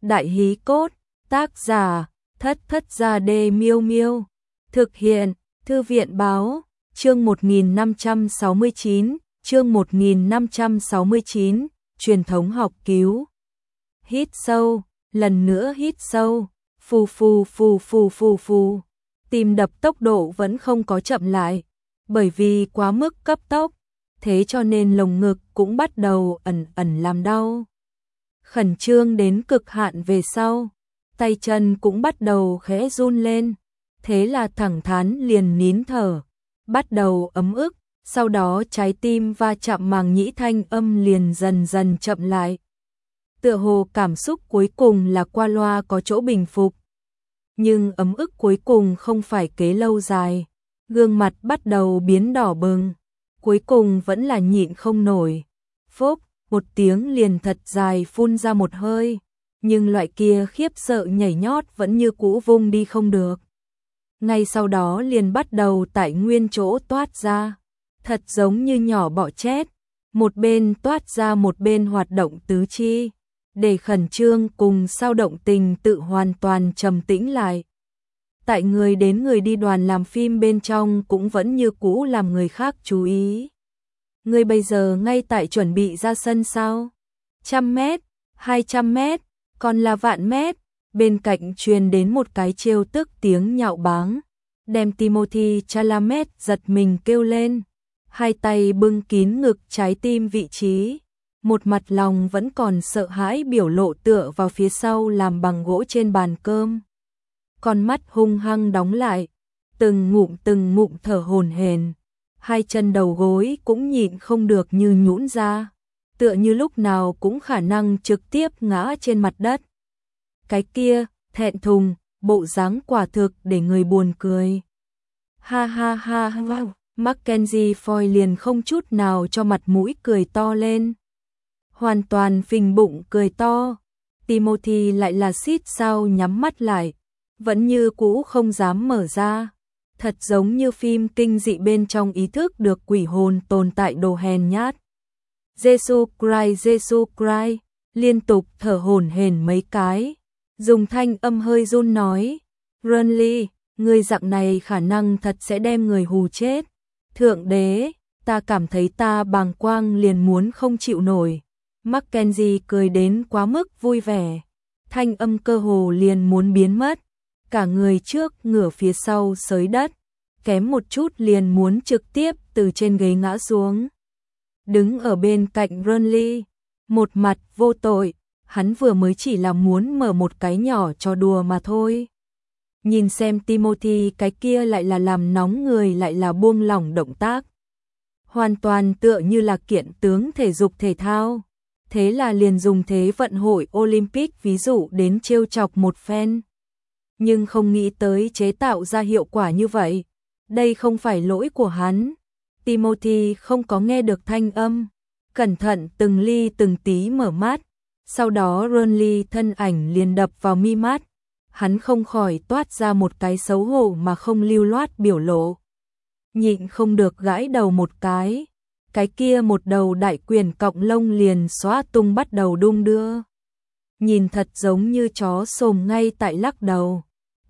Đại hí cốt, tác giả, Thất Thất Gia Đê Miêu Miêu. Thực hiện, Thư viện báo, chương 1569, chương 1569, truyền thống học cứu. Hít sâu, lần nữa hít sâu, phù phù phù phù phù phù. Tim đập tốc độ vẫn không có chậm lại, bởi vì quá mức cấp tốc, thế cho nên lồng ngực cũng bắt đầu ẩn ẩn làm đau. Khẩn trương đến cực hạn về sau, tay chân cũng bắt đầu khẽ run lên, thế là thẳng thắn liền nín thở, bắt đầu ấm ức, sau đó trái tim va chạm màng nhĩ thanh âm liền dần dần chậm lại. Tựa hồ cảm xúc cuối cùng là qua loa có chỗ bình phục. Nhưng ấm ức cuối cùng không phải kế lâu dài, gương mặt bắt đầu biến đỏ bừng, cuối cùng vẫn là nhịn không nổi. Phốc, một tiếng liền thật dài phun ra một hơi, nhưng loại kia khiếp sợ nhảy nhót vẫn như cũ vung đi không được. Ngay sau đó liền bắt đầu tại nguyên chỗ toát ra, thật giống như nhỏ bọ chét, một bên toát ra một bên hoạt động tứ chi, để khẩn trương cùng sao động tình tự hoàn toàn trầm tĩnh lại. Tại người đến người đi đoàn làm phim bên trong cũng vẫn như cũ làm người khác chú ý. Người bây giờ ngay tại chuẩn bị ra sân sao? 100 mét, 200 mét, còn là vạn mét. Bên cạnh truyền đến một cái trêu tức tiếng nhạo báng, đem Timothy Chalamet giật mình kêu lên, hai tay bưng kín ngực trái tim vị trí, một mặt lòng vẫn còn sợ hãi biểu lộ tựa vào phía sau làm bằng gỗ trên bàn cơm. Con mắt hung hăng đóng lại, từng ngụm thở hổn hển, hai chân đầu gối cũng nhịn không được như nhũn ra, tựa như lúc nào cũng khả năng trực tiếp ngã trên mặt đất. Cái kia, thẹn thùng, bộ dáng quả thực để người buồn cười. Ha ha ha, wow. Mackenzie Foy liền không chút nào cho mặt mũi cười to lên. Hoàn toàn phình bụng cười to. Timothy lại là xít sao nhắm mắt lại, vẫn như cũ không dám mở ra. Thật giống như phim kinh dị bên trong ý thức được quỷ hồn tồn tại đồ hèn nhát. Jesus Christ, liên tục thở hổn hển mấy cái, dùng thanh âm hơi run nói, Runley, người dạng này khả năng thật sẽ đem người hù chết. Thượng đế, ta cảm thấy ta bàng quang liền muốn không chịu nổi. Mackenzie cười đến quá mức vui vẻ, thanh âm cơ hồ liền muốn biến mất, cả người trước ngửa phía sau xới đất, kém một chút liền muốn trực tiếp từ trên ghế ngã xuống. Đứng ở bên cạnh Runley, một mặt vô tội, hắn vừa mới chỉ là muốn mở một cái nhỏ trò đùa mà thôi. Nhìn xem Timothy cái kia lại là làm nóng người lại là buông lỏng động tác. Hoàn toàn tựa như là kiện tướng thể dục thể thao. Thế là liền dùng thế vận hội Olympic ví dụ đến trêu chọc một phen. Nhưng không nghĩ tới chế tạo ra hiệu quả như vậy. Đây không phải lỗi của hắn. Timothy không có nghe được thanh âm. Cẩn thận từng ly từng tí mở mắt. Sau đó Runley thân ảnh liền đập vào mi mắt. Hắn không khỏi toát ra một cái xấu hổ mà không lưu loát biểu lộ. Nhịn không được gãi đầu một cái kia một đầu đại quyền cọng lông liền xóa tung bắt đầu đung đưa. Nhìn thật giống như chó sồm ngay tại lắc đầu.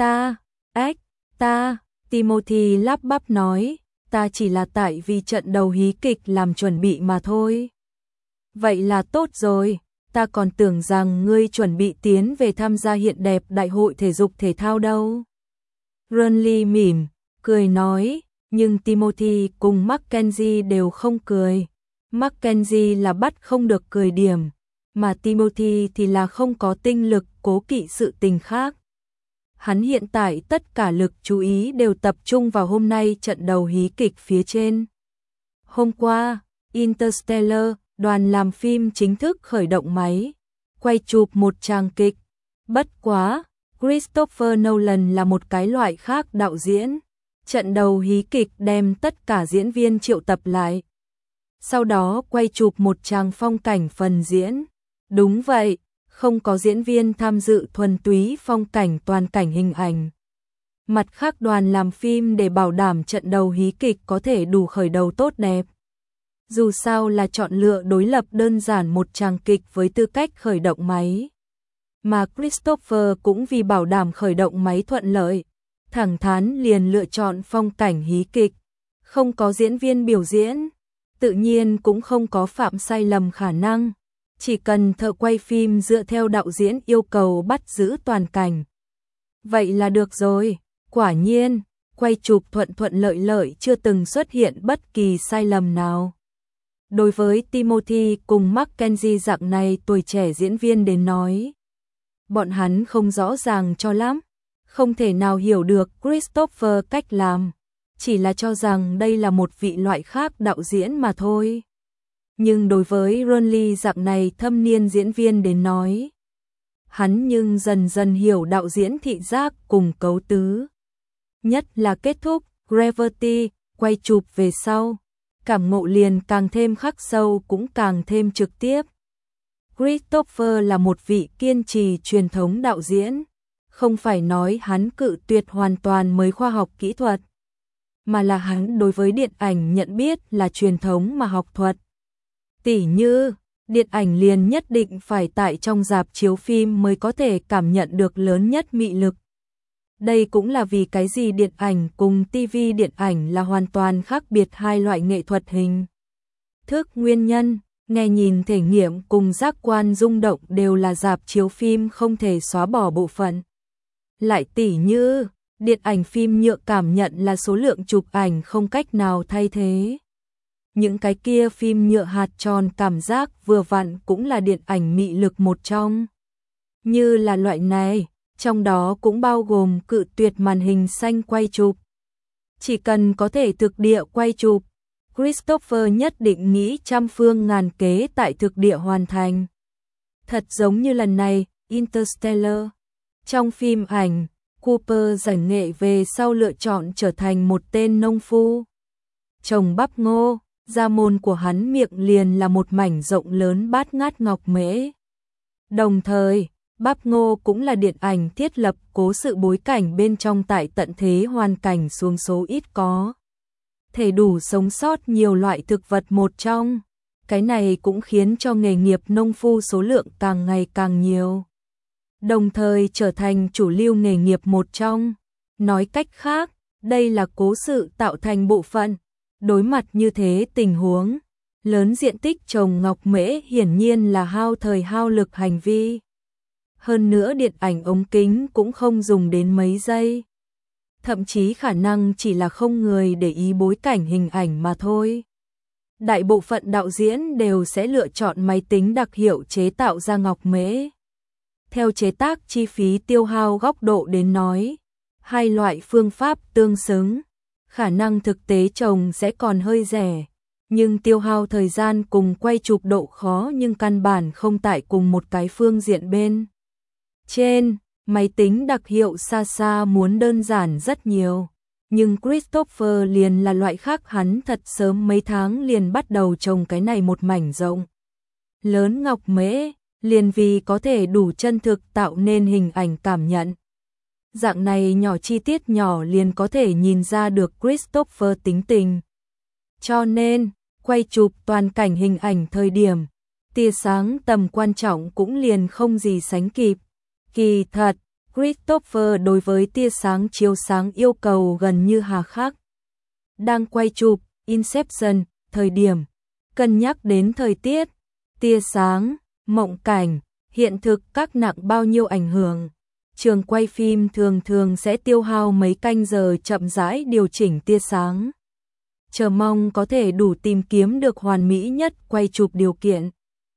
Ta, Timothy lắp bắp nói, ta chỉ là tại vì trận đầu hí kịch làm chuẩn bị mà thôi. Vậy là tốt rồi. Ta còn tưởng rằng ngươi chuẩn bị tiến về tham gia hiện đẹp đại hội thể dục thể thao đâu. Runley mỉm, cười nói, nhưng Timothy cùng Mackenzie đều không cười. Mackenzie là bắt không được cười điểm, mà Timothy thì là không có tinh lực cố kỵ sự tình khác. Hắn hiện tại tất cả lực chú ý đều tập trung vào hôm nay trận đầu hí kịch phía trên. Hôm qua, Interstellar, đoàn làm phim chính thức khởi động máy, quay chụp một tràng kịch. Bất quá, Christopher Nolan là một cái loại khác đạo diễn. Trận đầu hí kịch đem tất cả diễn viên triệu tập lại. Sau đó quay chụp một tràng phong cảnh phần diễn. Đúng vậy, không có diễn viên tham dự thuần túy phong cảnh toàn cảnh hình ảnh. Mặt khác đoàn làm phim để bảo đảm trận đầu hí kịch có thể đủ khởi đầu tốt đẹp. Dù sao là chọn lựa đối lập đơn giản một tràng kịch với tư cách khởi động máy. Mà Christopher cũng vì bảo đảm khởi động máy thuận lợi, thẳng thắn liền lựa chọn phong cảnh hí kịch, không có diễn viên biểu diễn, tự nhiên cũng không có phạm sai lầm khả năng, chỉ cần thợ quay phim dựa theo đạo diễn yêu cầu bắt giữ toàn cảnh. Vậy là được rồi, quả nhiên, quay chụp thuận thuận lợi lợi chưa từng xuất hiện bất kỳ sai lầm nào. Đối với Timothy cùng Mackenzie dạng này tuổi trẻ diễn viên đến nói, bọn hắn không rõ ràng cho lắm, không thể nào hiểu được Christopher cách làm, chỉ là cho rằng đây là một vị loại khác đạo diễn mà thôi. Nhưng đối với Ronly dạng này thâm niên diễn viên đến nói, hắn nhưng dần dần hiểu đạo diễn thị giác cùng cấu tứ. Nhất là kết thúc Gravity, quay chụp về sau, cảm ngộ liền càng thêm khắc sâu cũng càng thêm trực tiếp. Christopher là một vị kiên trì truyền thống đạo diễn, không phải nói hắn cự tuyệt hoàn toàn mới khoa học kỹ thuật, mà là hắn đối với điện ảnh nhận biết là truyền thống mà học thuật. Tỉ như, điện ảnh liền nhất định phải tại trong rạp chiếu phim mới có thể cảm nhận được lớn nhất mị lực. Đây cũng là vì cái gì điện ảnh cùng TV điện ảnh là hoàn toàn khác biệt hai loại nghệ thuật hình thức nguyên nhân, nghe nhìn thể nghiệm cùng giác quan rung động đều là rạp chiếu phim không thể xóa bỏ bộ phận. Lại tỉ như, điện ảnh phim nhựa cảm nhận là số lượng chụp ảnh không cách nào thay thế. Những cái kia phim nhựa hạt tròn cảm giác vừa vặn cũng là điện ảnh mị lực một trong. Như là loại này, trong đó cũng bao gồm cự tuyệt màn hình xanh quay chụp. Chỉ cần có thể thực địa quay chụp, Christopher nhất định nghĩ trăm phương ngàn kế tại thực địa hoàn thành. Thật giống như lần này, Interstellar. Trong phim ảnh, Cooper giải nghệ về sau lựa chọn trở thành một tên nông phu. Trồng bắp ngô, da môn của hắn miệng liền là một mảnh rộng lớn bát ngát ngọc mễ. Đồng thời, bắp ngô cũng là điện ảnh thiết lập cố sự bối cảnh bên trong tại tận thế hoàn cảnh xuống số ít có thể đủ sống sót nhiều loại thực vật một trong. Cái này cũng khiến cho nghề nghiệp nông phu số lượng càng ngày càng nhiều, đồng thời trở thành chủ lưu nghề nghiệp một trong. Nói cách khác, đây là cố sự tạo thành bộ phận. Đối mặt như thế tình huống, lớn diện tích trồng ngọc mễ hiển nhiên là hao thời hao lực hành vi. Hơn nữa điện ảnh ống kính cũng không dùng đến mấy giây. Thậm chí khả năng chỉ là không người để ý bối cảnh hình ảnh mà thôi. Đại bộ phận đạo diễn đều sẽ lựa chọn máy tính đặc hiệu chế tạo ra ngọc mễ. Theo chế tác chi phí tiêu hao góc độ đến nói, hai loại phương pháp tương xứng, khả năng thực tế trồng sẽ còn hơi rẻ, nhưng tiêu hao thời gian cùng quay chụp độ khó nhưng căn bản không tại cùng một cái phương diện bên. Trên, máy tính đặc hiệu xa xa muốn đơn giản rất nhiều, nhưng Christopher liền là loại khác, hắn thật sớm mấy tháng liền bắt đầu trồng cái này một mảnh rộng lớn ngọc mễ, liền vì có thể đủ chân thực tạo nên hình ảnh cảm nhận. Dạng này nhỏ chi tiết nhỏ liền có thể nhìn ra được Christopher tính tình. Cho nên, quay chụp toàn cảnh hình ảnh thời điểm, tia sáng tầm quan trọng cũng liền không gì sánh kịp. Kỳ thật, Christopher đối với tia sáng chiếu sáng yêu cầu gần như hà khắc. Đang quay chụp Inception, thời điểm, cân nhắc đến thời tiết, tia sáng, mộng cảnh, hiện thực các nặng bao nhiêu ảnh hưởng. Trường quay phim thường thường sẽ tiêu hao mấy canh giờ chậm rãi điều chỉnh tia sáng, chờ mong có thể đủ tìm kiếm được hoàn mỹ nhất quay chụp điều kiện.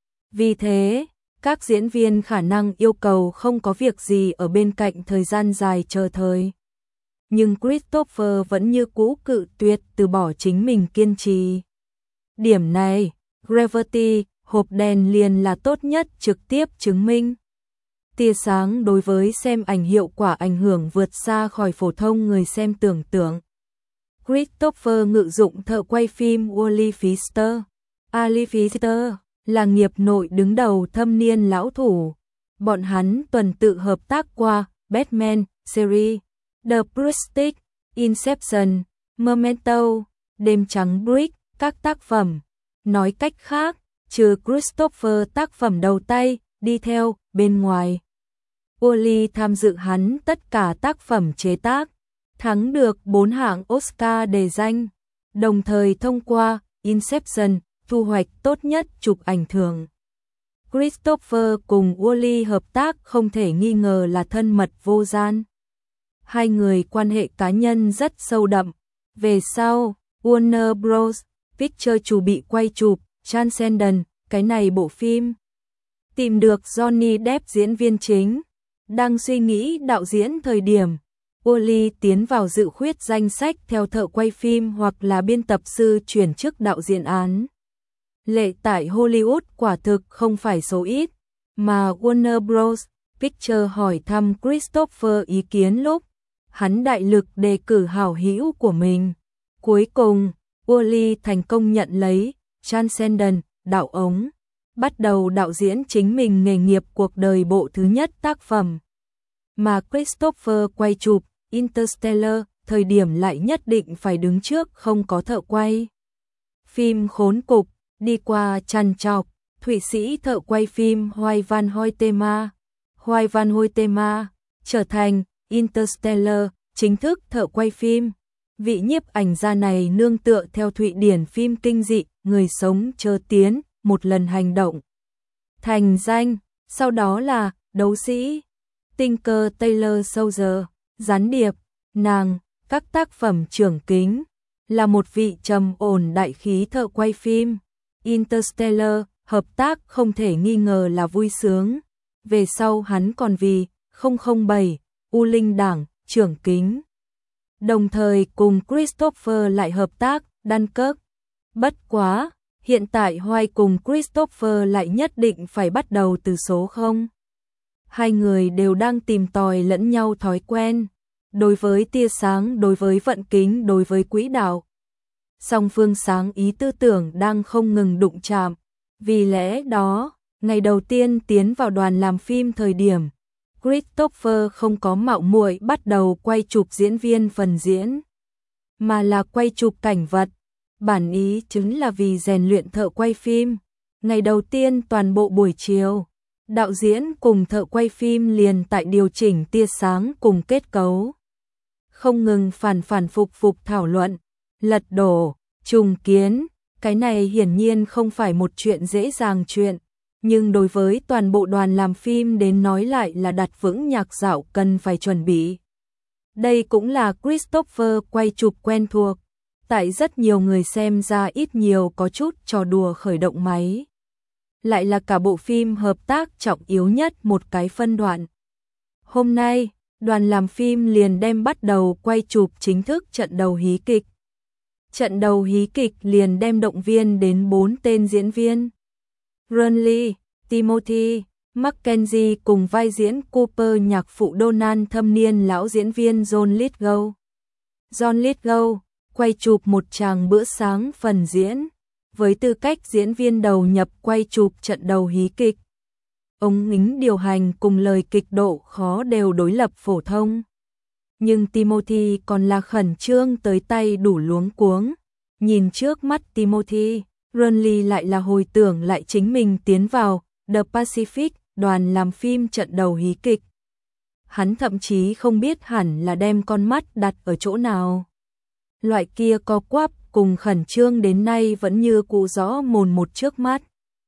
Vì thế, các diễn viên khả năng yêu cầu không có việc gì ở bên cạnh thời gian dài chờ thời. Nhưng Christopher vẫn như cũ cự tuyệt từ bỏ chính mình kiên trì. Điểm này, Gravity, hộp đèn liền là tốt nhất trực tiếp chứng minh. Tia sáng đối với xem ảnh hiệu quả ảnh hưởng vượt xa khỏi phổ thông người xem tưởng tượng. Christopher ngự dụng thợ quay phim Wally Pfister. Ali Pfister là nghiệp nội đứng đầu thâm niên lão thủ. Bọn hắn tuần tự hợp tác qua Batman series, The Prestige, Inception, Memento, Đêm trắng Brick, các tác phẩm. Nói cách khác, trừ Christopher tác phẩm đầu tay, đi theo, bên ngoài. Wall-E tham dự hắn tất cả tác phẩm chế tác, thắng được 4 hạng Oscar đề danh, đồng thời thông qua Inception thu hoạch tốt nhất chụp ảnh thường. Christopher cùng Wall-E hợp tác không thể nghi ngờ là thân mật vô gian. Hai người quan hệ cá nhân rất sâu đậm. Về sau, Warner Bros. Pictures chuẩn bị quay chụp Transcendence, cái này bộ phim. Tìm được Johnny Depp diễn viên chính. Đang suy nghĩ đạo diễn thời điểm, Wall-E tiến vào dự khuyết danh sách theo thợ quay phim hoặc là biên tập sư chuyển chức đạo diễn án. Lệ tại Hollywood quả thực không phải số ít, mà Warner Bros. Pictures hỏi thăm Christopher ý kiến lúc hắn đại lực đề cử hảo hữu của mình. Cuối cùng, Wall-E thành công nhận lấy Transcendence đạo ống, bắt đầu đạo diễn chính mình nghề nghiệp cuộc đời bộ thứ nhất tác phẩm. Mà Christopher quay chụp Interstellar, thời điểm lại nhất định phải đứng trước không có thợ quay. Phim khốn cục, đi qua trằn trọc, Thụy Sĩ thợ quay phim Hoài Van Hoytema trở thành Interstellar chính thức thợ quay phim. Vị nhiếp ảnh gia này nương tựa theo Thụy Điển phim kinh dị Người sống chớ tiến, một lần hành động thành danh, sau đó là Đấu sĩ, Tinker Tailor Soldier, Gián điệp, nàng, các tác phẩm trưởng kính, là một vị trầm ổn đại khí thợ quay phim. Interstellar, hợp tác không thể nghi ngờ là vui sướng. Về sau hắn còn vì 007, U Linh Đảng, trưởng kính. Đồng thời cùng Christopher lại hợp tác Dunkirk. Bất quá, hiện tại Hoài cùng Christopher lại nhất định phải bắt đầu từ số 0. Hai người đều đang tìm tòi lẫn nhau thói quen, đối với tia sáng, đối với vận kính, đối với quỹ đạo. Song phương sáng ý tư tưởng đang không ngừng đụng chạm. Vì lẽ đó, ngày đầu tiên tiến vào đoàn làm phim thời điểm, Christopher không có mạo muội bắt đầu quay chụp diễn viên phần diễn, mà là quay chụp cảnh vật. Bản ý chính là vì rèn luyện thợ quay phim. Ngày đầu tiên toàn bộ buổi chiều, đạo diễn cùng thợ quay phim liền tại điều chỉnh tia sáng cùng kết cấu. Không ngừng phản phục thảo luận, lật đổ, trùng kiến. Cái này hiển nhiên không phải một chuyện dễ dàng chuyện, nhưng đối với toàn bộ đoàn làm phim đến nói lại là đặt vững nhạc dạo cần phải chuẩn bị. Đây cũng là Christopher quay chụp quen thuộc, tại rất nhiều người xem ra ít nhiều có chút trò đùa khởi động máy. Lại là cả bộ phim hợp tác trọng yếu nhất một cái phân đoạn. Hôm nay, đoàn làm phim liền đem bắt đầu quay chụp chính thức trận đầu hí kịch. Trận đầu hí kịch liền đem động viên đến 4 tên diễn viên. Ron Lee, Timothy, Mackenzie cùng vai diễn Cooper, nhạc phụ Donald thâm niên lão diễn viên John Lithgow. John Lithgow quay chụp một tràng bữa sáng phần diễn, với tư cách diễn viên đầu nhập quay chụp trận đầu hí kịch. Ống nhính điều hành cùng lời kịch độ khó đều đối lập phổ thông. Nhưng Timothy còn là khẩn trương tới tay đủ luống cuống. Nhìn trước mắt Timothy, Ron Lee lại là hồi tưởng lại chính mình tiến vào The Pacific, đoàn làm phim trận đầu hí kịch. Hắn thậm chí không biết hẳn là đem con mắt đặt ở chỗ nào. Loại kia co quắp cùng khẩn trương đến nay vẫn như cụ rõ mồn một trước mắt.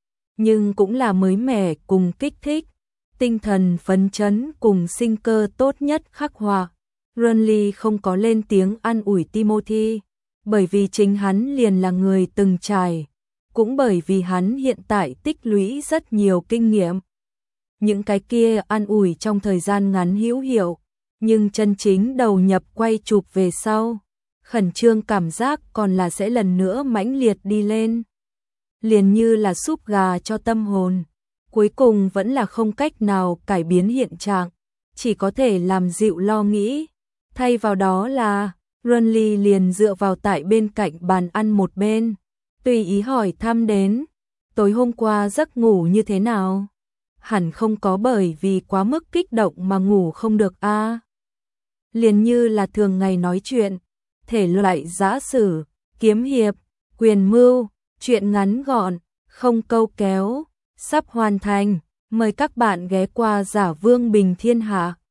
Nhưng cũng là mới mẻ cùng kích thích, tinh thần phấn chấn cùng sinh cơ tốt nhất khắc họa. Ron Lee không có lên tiếng an ủi Timothy, bởi vì chính hắn liền là người từng trải, cũng bởi vì hắn hiện tại tích lũy rất nhiều kinh nghiệm. Những cái kia an ủi trong thời gian ngắn hữu hiệu, nhưng chân chính đầu nhập quay chụp về sau, khẩn trương cảm giác còn là sẽ lần nữa mãnh liệt đi lên. Liền như là súp gà cho tâm hồn, cuối cùng vẫn là không cách nào cải biến hiện trạng, chỉ có thể làm dịu lo nghĩ. Thay vào đó là, Ron Lee liền dựa vào tại bên cạnh bàn ăn một bên, tùy ý hỏi thăm đến, tối hôm qua giấc ngủ như thế nào? Hẳn không có bởi vì quá mức kích động mà ngủ không được a. Liền như là thường ngày nói chuyện, thể loại giã sử, kiếm hiệp, quyền mưu, chuyện ngắn gọn, không câu kéo, sắp hoàn thành, Mời các bạn ghé qua Giả Vương Bình Thiên Hạ.